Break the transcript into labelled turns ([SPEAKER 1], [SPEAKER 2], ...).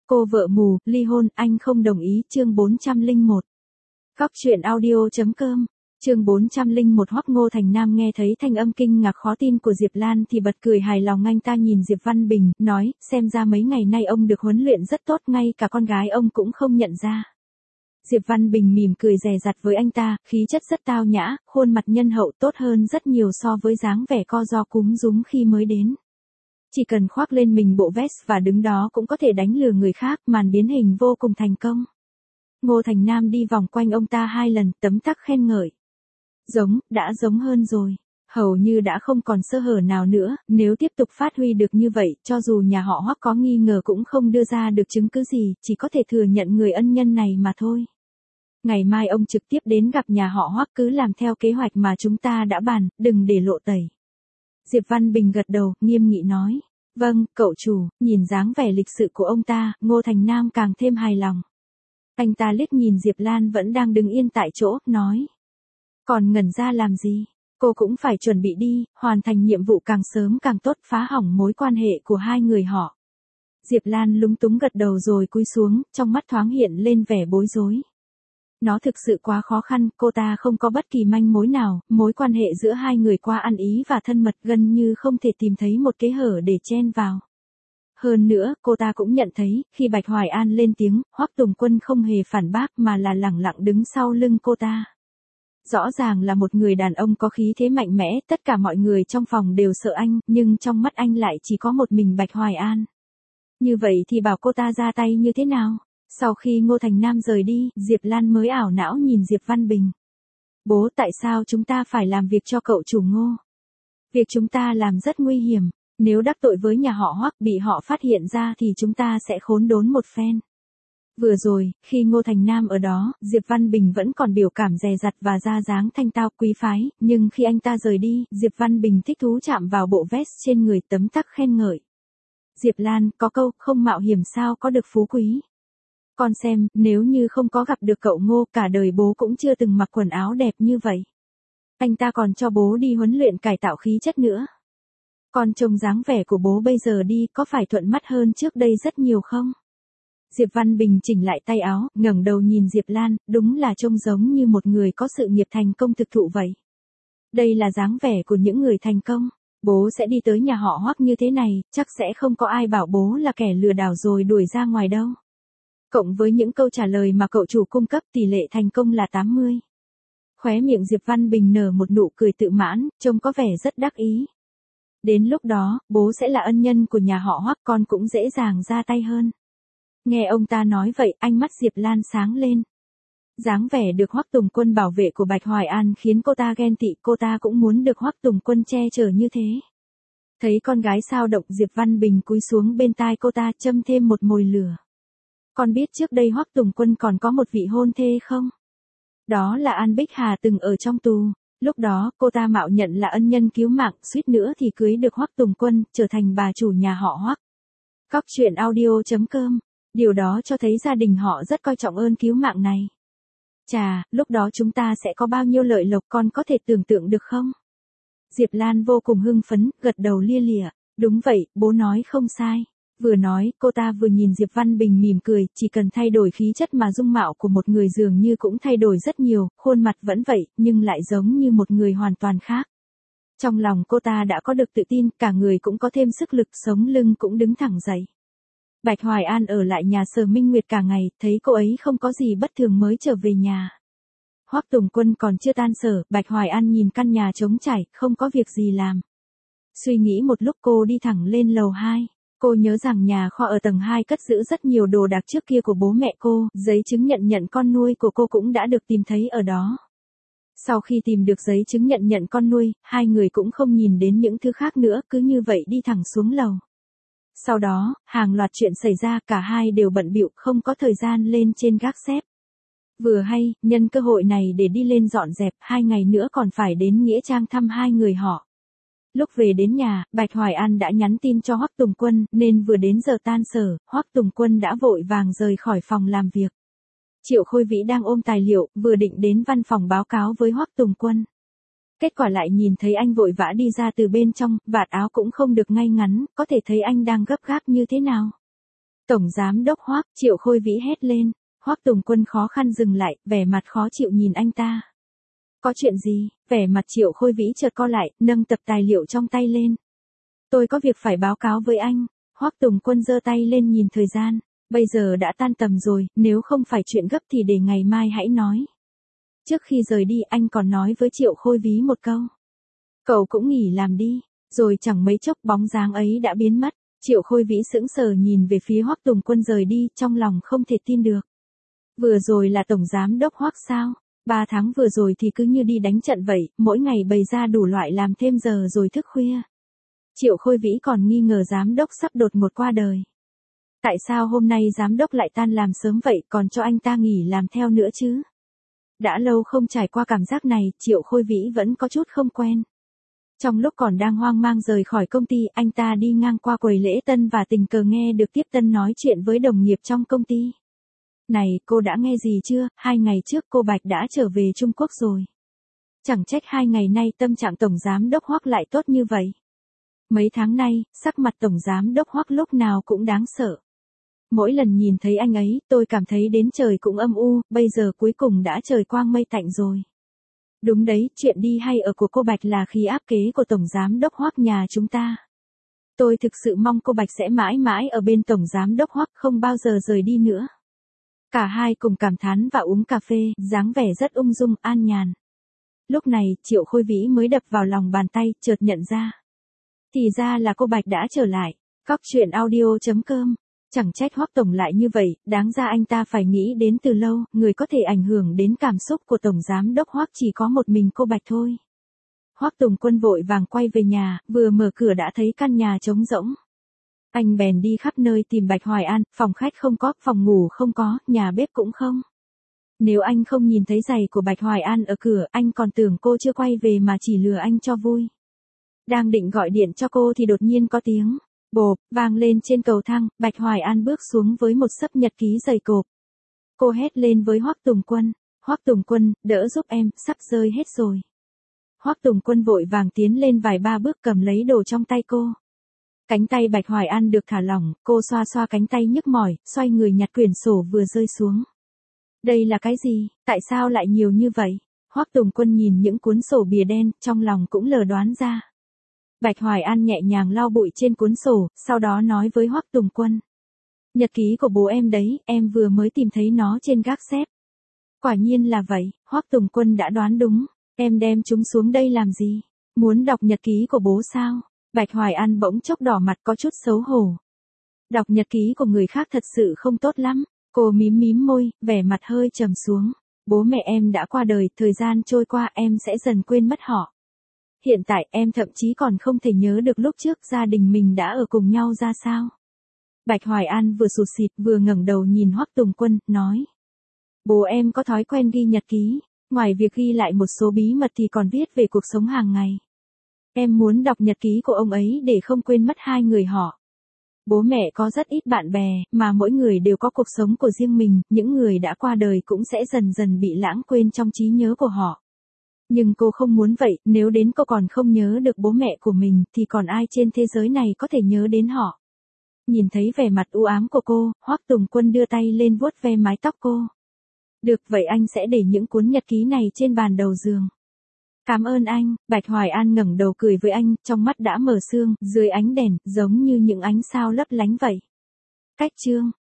[SPEAKER 1] Cô vợ mù, ly hôn, anh không đồng ý, chương 401. Góc truyện audio.com, chương 401. Hoắc Ngô Thành Nam nghe thấy thanh âm kinh ngạc khó tin của Diệp Lan thì bật cười hài lòng. Anh ta nhìn Diệp Văn Bình, nói, xem ra mấy ngày nay ông được huấn luyện rất tốt, ngay cả con gái ông cũng không nhận ra. Diệp Văn Bình mỉm cười dè dặt với anh ta, khí chất rất tao nhã, khuôn mặt nhân hậu, tốt hơn rất nhiều so với dáng vẻ co ro cúm rúm khi mới đến. Chỉ cần khoác lên mình bộ vest và đứng đó cũng có thể đánh lừa người khác, màn biến hình vô cùng thành công. Ngô Thành Nam đi vòng quanh ông ta 2 lần, tấm tắc khen ngợi. Đã giống hơn rồi. Hầu như đã không còn sơ hở nào nữa, nếu tiếp tục phát huy được như vậy, cho dù nhà họ Hoắc có nghi ngờ cũng không đưa ra được chứng cứ gì, chỉ có thể thừa nhận người ân nhân này mà thôi. Ngày mai ông trực tiếp đến gặp nhà họ Hoắc, cứ làm theo kế hoạch mà chúng ta đã bàn, đừng để lộ tẩy. Diệp Văn Bình gật đầu, nghiêm nghị nói. Vâng, cậu chủ. Nhìn dáng vẻ lịch sự của ông ta, Ngô Thành Nam càng thêm hài lòng. Anh ta liếc nhìn Diệp Lan vẫn đang đứng yên tại chỗ, nói. Còn ngẩn ra làm gì? Cô cũng phải chuẩn bị đi, hoàn thành nhiệm vụ càng sớm càng tốt, phá hỏng mối quan hệ của hai người họ. Diệp Lan lúng túng gật đầu rồi cúi xuống, trong mắt thoáng hiện lên vẻ bối rối. Nó thực sự quá khó khăn, cô ta không có bất kỳ manh mối nào, mối quan hệ giữa hai người qua ăn ý và thân mật gần như không thể tìm thấy một kẽ hở để chen vào. Hơn nữa, cô ta cũng nhận thấy, khi Bạch Hoài An lên tiếng, Hoắc Tùng Quân không hề phản bác mà là lẳng lặng đứng sau lưng cô ta. Rõ ràng là một người đàn ông có khí thế mạnh mẽ, tất cả mọi người trong phòng đều sợ anh, nhưng trong mắt anh lại chỉ có một mình Bạch Hoài An. Như vậy thì bảo cô ta ra tay như thế nào? Sau khi Ngô Thành Nam rời đi, Diệp Lan mới ảo não nhìn Diệp Văn Bình. Bố, tại sao chúng ta phải làm việc cho cậu chủ Ngô? Việc chúng ta làm rất nguy hiểm, nếu đắc tội với nhà họ Hoắc bị họ phát hiện ra thì chúng ta sẽ khốn đốn một phen. Vừa rồi, khi Ngô Thành Nam ở đó, Diệp Văn Bình vẫn còn biểu cảm dè dặt và ra dáng thanh tao quý phái, nhưng khi anh ta rời đi, Diệp Văn Bình thích thú chạm vào bộ vest trên người, tấm tắc khen ngợi. Diệp Lan, có câu, không mạo hiểm sao có được phú quý. Con xem, nếu như không có gặp được cậu Ngô, cả đời bố cũng chưa từng mặc quần áo đẹp như vậy. Anh ta còn cho bố đi huấn luyện cải tạo khí chất nữa. Con trông dáng vẻ của bố bây giờ đi, có phải thuận mắt hơn trước đây rất nhiều không? Diệp Văn Bình chỉnh lại tay áo, ngẩng đầu nhìn Diệp Lan, đúng là trông giống như một người có sự nghiệp thành công thực thụ vậy. Đây là dáng vẻ của những người thành công. Bố sẽ đi tới nhà họ Hoắc như thế này, chắc sẽ không có ai bảo bố là kẻ lừa đảo rồi đuổi ra ngoài đâu. Cộng với những câu trả lời mà cậu chủ cung cấp, tỷ lệ thành công là 80. Khóe miệng Diệp Văn Bình nở một nụ cười tự mãn, trông có vẻ rất đắc ý. Đến lúc đó, bố sẽ là ân nhân của nhà họ Hoắc, con cũng dễ dàng ra tay hơn. Nghe ông ta nói vậy, ánh mắt Diệp Lan sáng lên. Dáng vẻ được Hoắc Tùng Quân bảo vệ của Bạch Hoài An khiến cô ta ghen tị, cô ta cũng muốn được Hoắc Tùng Quân che chở như thế. Thấy con gái sao động, Diệp Văn Bình cúi xuống bên tai cô ta, châm thêm một mồi lửa. Con biết trước đây Hoắc Tùng Quân còn có một vị hôn thê không? Đó là An Bích Hà từng ở trong tù. Lúc đó, cô ta mạo nhận là ân nhân cứu mạng, suýt nữa thì cưới được Hoắc Tùng Quân, trở thành bà chủ nhà họ Hoắc. Góc truyện audio.com. Điều đó cho thấy gia đình họ rất coi trọng ơn cứu mạng này. Chà, lúc đó chúng ta sẽ có bao nhiêu lợi lộc, con có thể tưởng tượng được không? Diệp Lan vô cùng hưng phấn, gật đầu lia lịa. Đúng vậy, bố nói không sai. Vừa nói, cô ta vừa nhìn Diệp Văn Bình mỉm cười, chỉ cần thay đổi khí chất mà dung mạo của một người dường như cũng thay đổi rất nhiều, khuôn mặt vẫn vậy, nhưng lại giống như một người hoàn toàn khác. Trong lòng cô ta đã có được tự tin, cả người cũng có thêm sức lực, sống lưng cũng đứng thẳng dậy. Bạch Hoài An ở lại nhà Sở Minh Nguyệt cả ngày, thấy cô ấy không có gì bất thường mới trở về nhà. Hoắc Tùng Quân còn chưa tan sở, Bạch Hoài An nhìn căn nhà trống trải, không có việc gì làm. Suy nghĩ một lúc cô đi thẳng lên lầu 2. Cô nhớ rằng nhà kho ở tầng 2 cất giữ rất nhiều đồ đạc trước kia của bố mẹ cô, giấy chứng nhận con nuôi của cô cũng đã được tìm thấy ở đó. Sau khi tìm được giấy chứng nhận con nuôi, hai người cũng không nhìn đến những thứ khác nữa, cứ như vậy đi thẳng xuống lầu. Sau đó, hàng loạt chuyện xảy ra, cả hai đều bận bịu, không có thời gian lên trên gác xếp. Vừa hay, nhân cơ hội này để đi lên dọn dẹp, 2 ngày nữa còn phải đến Nghĩa Trang thăm hai người họ. Lúc về đến nhà, Bạch Hoài An đã nhắn tin cho Hoắc Tùng Quân, nên vừa đến giờ tan sở, Hoắc Tùng Quân đã vội vàng rời khỏi phòng làm việc. Triệu Khôi Vĩ đang ôm tài liệu, vừa định đến văn phòng báo cáo với Hoắc Tùng Quân. Kết quả lại nhìn thấy anh vội vã đi ra từ bên trong, vạt áo cũng không được ngay ngắn, có thể thấy anh đang gấp gáp như thế nào. Tổng giám đốc Hoắc, Triệu Khôi Vĩ hét lên. Hoắc Tùng Quân khó khăn dừng lại, vẻ mặt khó chịu nhìn anh ta. Có chuyện gì? Vẻ mặt Triệu Khôi Vĩ chợt co lại, nâng tập tài liệu trong tay lên. Tôi có việc phải báo cáo với anh. Hoắc Tùng Quân giơ tay lên nhìn thời gian. Bây giờ đã tan tầm rồi, nếu không phải chuyện gấp thì để ngày mai hãy nói. Trước khi rời đi anh còn nói với Triệu Khôi Vĩ một câu. Cậu cũng nghỉ làm đi. Rồi chẳng mấy chốc bóng dáng ấy đã biến mất. Triệu Khôi Vĩ sững sờ nhìn về phía Hoắc Tùng Quân rời đi, trong lòng không thể tin được. Vừa rồi là tổng giám đốc Hoắc sao? 3 tháng vừa rồi thì cứ như đi đánh trận vậy, mỗi ngày bày ra đủ loại làm thêm giờ rồi thức khuya. Triệu Khôi Vĩ còn nghi ngờ giám đốc sắp đột ngột qua đời. Tại sao hôm nay giám đốc lại tan làm sớm vậy, còn cho anh ta nghỉ làm theo nữa chứ? Đã lâu không trải qua cảm giác này, Triệu Khôi Vĩ vẫn có chút không quen. Trong lúc còn đang hoang mang rời khỏi công ty, anh ta đi ngang qua quầy lễ tân và tình cờ nghe được tiếp tân nói chuyện với đồng nghiệp trong công ty. Này, cô đã nghe gì chưa? 2 ngày trước cô Bạch đã trở về Trung Quốc rồi. Chẳng trách 2 ngày nay tâm trạng tổng giám đốc Hoắc lại tốt như vậy. Mấy tháng nay, sắc mặt tổng giám đốc Hoắc lúc nào cũng đáng sợ. Mỗi lần nhìn thấy anh ấy, tôi cảm thấy đến trời cũng âm u, bây giờ cuối cùng đã trời quang mây tạnh rồi. Đúng đấy, chuyện đi hay ở của cô Bạch là khí áp kế của tổng giám đốc Hoắc nhà chúng ta. Tôi thực sự mong cô Bạch sẽ mãi mãi ở bên tổng giám đốc Hoắc, không bao giờ rời đi nữa. Cả hai cùng cảm thán và uống cà phê, dáng vẻ rất ung dung, an nhàn. Lúc này, Triệu Khôi Vĩ mới đập vào lòng bàn tay, chợt nhận ra. Thì ra là cô Bạch đã trở lại. Cóc truyện audio.com. Chẳng trách Hoắc tổng lại như vậy, đáng ra anh ta phải nghĩ đến từ lâu, người có thể ảnh hưởng đến cảm xúc của tổng giám đốc Hoắc chỉ có một mình cô Bạch thôi. Hoắc Tùng Quân vội vàng quay về nhà, vừa mở cửa đã thấy căn nhà trống rỗng. Anh bèn đi khắp nơi tìm Bạch Hoài An, phòng khách không có, phòng ngủ không có, nhà bếp cũng không. Nếu anh không nhìn thấy giày của Bạch Hoài An ở cửa, anh còn tưởng cô chưa quay về mà chỉ lừa anh cho vui. Đang định gọi điện cho cô thì đột nhiên có tiếng bộp vang lên trên cầu thang, Bạch Hoài An bước xuống với một xấp nhật ký dày cộp. Cô hét lên với Hoắc Tùng Quân, Hoắc Tùng Quân, đỡ giúp em, sắp rơi hết rồi. Hoắc Tùng Quân vội vàng tiến lên vài ba bước cầm lấy đồ trong tay cô. Cánh tay Bạch Hoài An được thả lỏng, cô xoa xoa cánh tay nhức mỏi, xoay người nhặt quyển sổ vừa rơi xuống. Đây là cái gì, tại sao lại nhiều như vậy? Hoắc Tùng Quân nhìn những cuốn sổ bìa đen, trong lòng cũng lờ đoán ra. Bạch Hoài An nhẹ nhàng lau bụi trên cuốn sổ, sau đó nói với Hoắc Tùng Quân. Nhật ký của bố em đấy, em vừa mới tìm thấy nó trên gác xếp. Quả nhiên là vậy, Hoắc Tùng Quân đã đoán đúng. Em đem chúng xuống đây làm gì? Muốn đọc nhật ký của bố sao? Bạch Hoài An bỗng chốc đỏ mặt có chút xấu hổ. Đọc nhật ký của người khác thật sự không tốt lắm. Cô mím mím môi, vẻ mặt hơi trầm xuống. Bố mẹ em đã qua đời, thời gian trôi qua em sẽ dần quên mất họ. Hiện tại em thậm chí còn không thể nhớ được lúc trước gia đình mình đã ở cùng nhau ra sao. Bạch Hoài An vừa sụt sịt vừa ngẩng đầu nhìn Hoắc Tùng Quân, nói. Bố em có thói quen ghi nhật ký, ngoài việc ghi lại một số bí mật thì còn viết về cuộc sống hàng ngày. Em muốn đọc nhật ký của ông ấy để không quên mất hai người họ. Bố mẹ có rất ít bạn bè, mà mỗi người đều có cuộc sống của riêng mình, những người đã qua đời cũng sẽ dần dần bị lãng quên trong trí nhớ của họ. Nhưng cô không muốn vậy, nếu đến cô còn không nhớ được bố mẹ của mình, thì còn ai trên thế giới này có thể nhớ đến họ. Nhìn thấy vẻ mặt u ám của cô, Hoắc Tùng Quân đưa tay lên vuốt ve mái tóc cô. Được vậy anh sẽ để những cuốn nhật ký này trên bàn đầu giường. Cảm ơn anh, Bạch Hoài An ngẩng đầu cười với anh, trong mắt đã mở sương, dưới ánh đèn, giống như những ánh sao lấp lánh vậy. Cách chương